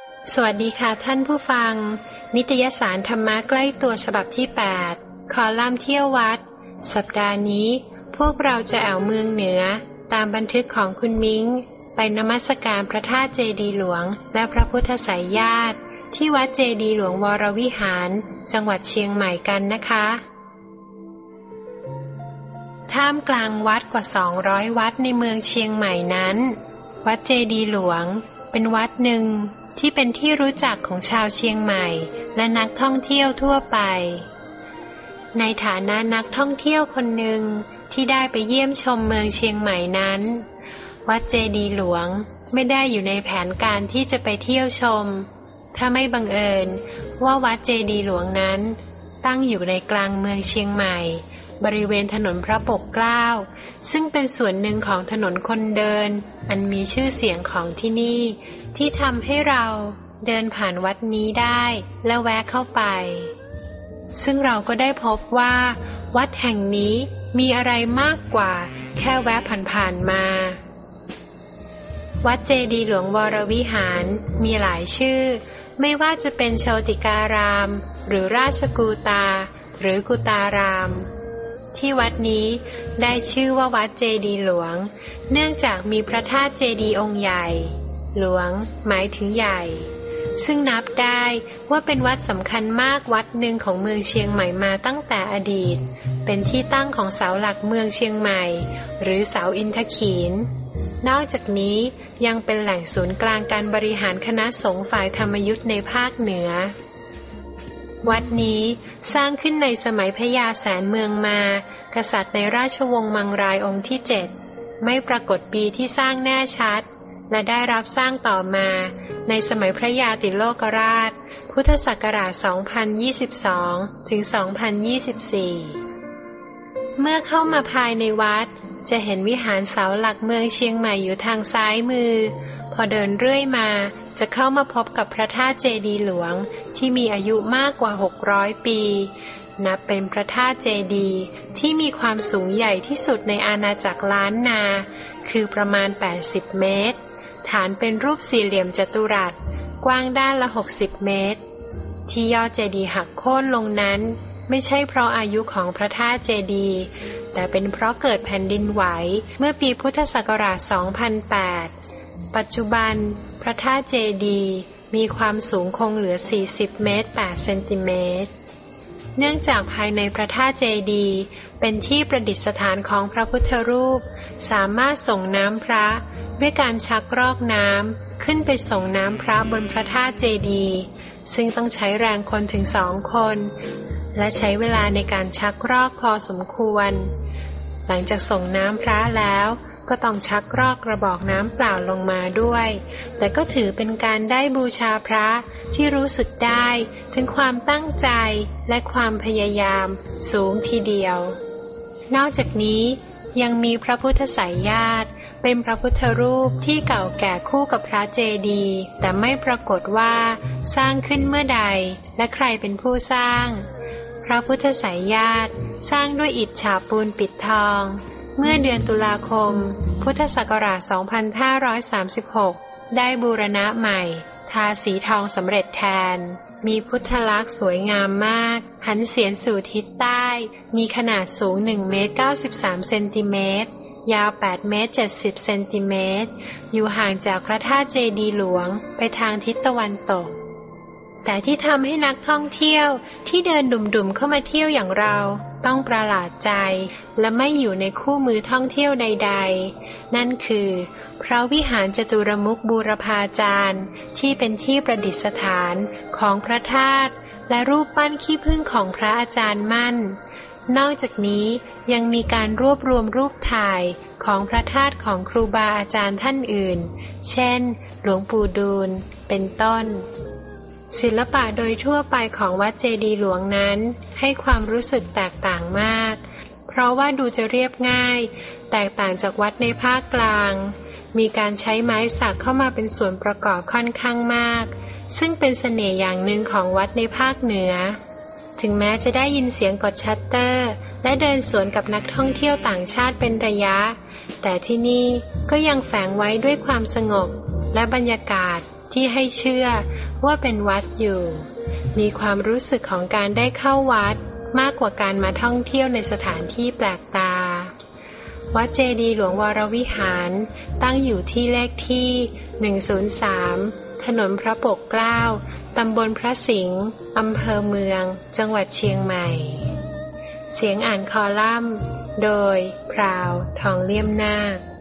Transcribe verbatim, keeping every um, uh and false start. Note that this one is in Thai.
สวัสดีค่ะท่านผู้ฟังนิตยสารธรรมะใกล้ตัวฉบับที่แปดคอลัมน์เที่ยววัดสัปดาห์นี้พวกเราจะแอวเมืองเหนือตามบันทึกของคุณมิ้งไปนมัสการพระธาตุเจดีย์หลวงและพระพุทธไสยญาติที่วัดเจดีย์หลวงวรวิหารจังหวัดเชียงใหม่กันนะคะท่ามกลางวัดกว่าสองร้อยวัดในเมืองเชียงใหม่นั้นวัดเจดีย์หลวงเป็นวัดหนึ่งที่เป็นที่รู้จักของชาวเชียงใหม่และนักท่องเที่ยวทั่วไปในฐานะนักท่องเที่ยวคนหนึ่งที่ได้ไปเยี่ยมชมเมืองเชียงใหม่นั้นวัดเจดีย์หลวงไม่ได้อยู่ในแผนการที่จะไปเที่ยวชมถ้าไม่บังเอิญว่าวัดเจดีย์หลวงนั้นตั้งอยู่ในกลางเมืองเชียงใหม่บริเวณถนนพระปกเกล้าซึ่งเป็นส่วนหนึ่งของถนนคนเดินอันมีชื่อเสียงของที่นี่ที่ทำให้เราเดินผ่านวัดนี้ได้และแวะเข้าไปซึ่งเราก็ได้พบว่าวัดแห่งนี้มีอะไรมากกว่าแค่แวะผ่านๆมาวัดเจดีย์หลวงวรวิหารมีหลายชื่อไม่ว่าจะเป็นโชติการามหรือราชกูตาหรือกุตารามที่วัดนี้ได้ชื่อว่าวัดเจดีย์หลวงเนื่องจากมีพระธาตุเจดีย์องค์ใหญ่หลวงหมายถึงใหญ่ซึ่งนับได้ว่าเป็นวัดสำคัญมากวัดหนึ่งของเมืองเชียงใหม่มาตั้งแต่อดีตเป็นที่ตั้งของเสาหลักเมืองเชียงใหม่หรือเสาอินทขีฬนอกจากนี้ยังเป็นแหล่งศูนย์กลางการบริหารคณะสงฆ์ฝ่ายธรรมยุทธในภาคเหนือวัดนี้สร้างขึ้นในสมัยพญาแสนเมืองมากษัตริย์ในราชวงศ์มังรายองค์ที่เจ็ดไม่ปรากฏปีที่สร้างแน่ชัดและได้รับสร้างต่อมาในสมัยพระยาติโลกราชพุทธศักราช สองพันยี่สิบสอง ถึง สองพันยี่สิบสี่ เมื่อเข้ามาภายในวัดจะเห็นวิหารเสาหลักเมืองเชียงใหม่อยู่ทางซ้ายมือพอเดินเรื่อยมาจะเข้ามาพบกับพระธาตุเจดีย์หลวงที่มีอายุมากกว่าหกร้อยปีนับเป็นพระธาตุเจดีย์ที่มีความสูงใหญ่ที่สุดในอาณาจักรล้านนาคือประมาณแปดสิบเมตรฐานเป็นรูปสี่เหลี่ยมจัตุรัสกว้างด้านละหกสิบเมตรที่ยอดเจดีย์หักโค่นลงนั้นไม่ใช่เพราะอายุของพระธาตุเจดีย์แต่เป็นเพราะเกิดแผ่นดินไหวเมื่อปีพุทธศักราช สองพันแปด ปัจจุบันพระธาตุเจดีย์มีความสูงคงเหลือสี่สิบเมตรแปดเซนติเมตรเนื่องจากภายในพระธาตุเจดีย์เป็นที่ประดิษฐานของพระพุทธรูปสามารถส่งน้ำพระด้วยการชักรอกน้ำขึ้นไปส่งน้ำพระบนพระธาตุเจดีย์ซึ่งต้องใช้แรงคนถึงสองคนและใช้เวลาในการชักรอกพอสมควรหลังจากส่งน้ำพระแล้วก็ต้องชักรอกกระบอกน้ำเปล่าลงมาด้วยแต่ก็ถือเป็นการได้บูชาพระที่รู้สึกได้ถึงความตั้งใจและความพยายามสูงทีเดียวนอกจากนี้ยังมีพระพุทธไสยญาติเป็นพระพุทธรูปที่เก่าแก่คู่กับพระเจดีย์แต่ไม่ปรากฏว่าสร้างขึ้นเมื่อใดและใครเป็นผู้สร้างพระพุทธไสยญาติสร้างด้วยอิฐฉาบปูนปิดทองเมื่อเดือนตุลาคมพุทธศักราช สองพันห้าร้อยสามสิบหก ได้บูรณะใหม่ทาสีทองสำเร็จแทนมีพุทธลักษณ์สวยงามมากหันเสียนสู่ทิศใต้มีขนาดสูงหนึ่งเมตรเก้าสิบสามเซนติเมตรยาวแปดเมตรเจ็ดสิบเซนติเมตรอยู่ห่างจากพระธาตุเจดีย์หลวงไปทางทิศตะวันตกแต่ที่ทำให้นักท่องเที่ยวที่เดินดุ่มๆเข้ามาเที่ยวอย่างเราต้องประหลาดใจและไม่อยู่ในคู่มือท่องเที่ยวใดๆนั่นคือพระวิหารจตุรมุขบูรพาจารย์ที่เป็นที่ประดิษฐานของพระธาตุและรูปปั้นขี้ผึ้งของพระอาจารย์มั่นนอกจากนี้ยังมีการรวบรวมรูปถ่ายของพระธาตุของครูบาอาจารย์ท่านอื่นเช่นหลวงปู่ดูลเป็นต้นศิลปะโดยทั่วไปของวัดเจดีย์หลวงนั้นให้ความรู้สึกแตกต่างมากเพราะว่าดูจะเรียบง่ายแตกต่างจากวัดในภาคกลางมีการใช้ไม้สักเข้ามาเป็นส่วนประกอบค่อนข้างมากซึ่งเป็นเสน่ห์อย่างหนึ่งของวัดในภาคเหนือถึงแม้จะได้ยินเสียงกดชัตเตอร์และเดินสวนกับนักท่องเที่ยวต่างชาติเป็นระยะแต่ที่นี่ก็ยังแฝงไว้ด้วยความสงบและบรรยากาศที่ให้เชื่อว่าเป็นวัดอยู่มีความรู้สึกของการได้เข้าวัดมากกว่าการมาท่องเที่ยวในสถานที่แปลกตาวัดเจดีย์หลวงวรวิหารตั้งอยู่ที่เลขที่หนึ่งศูนย์สามถนนพระปกเกล้าตำบลพระสิงห์อำเภอเมืองจังหวัดเชียงใหม่เสียงอ่านคอลัมน์โดยพราวทองเลี่ยมนาค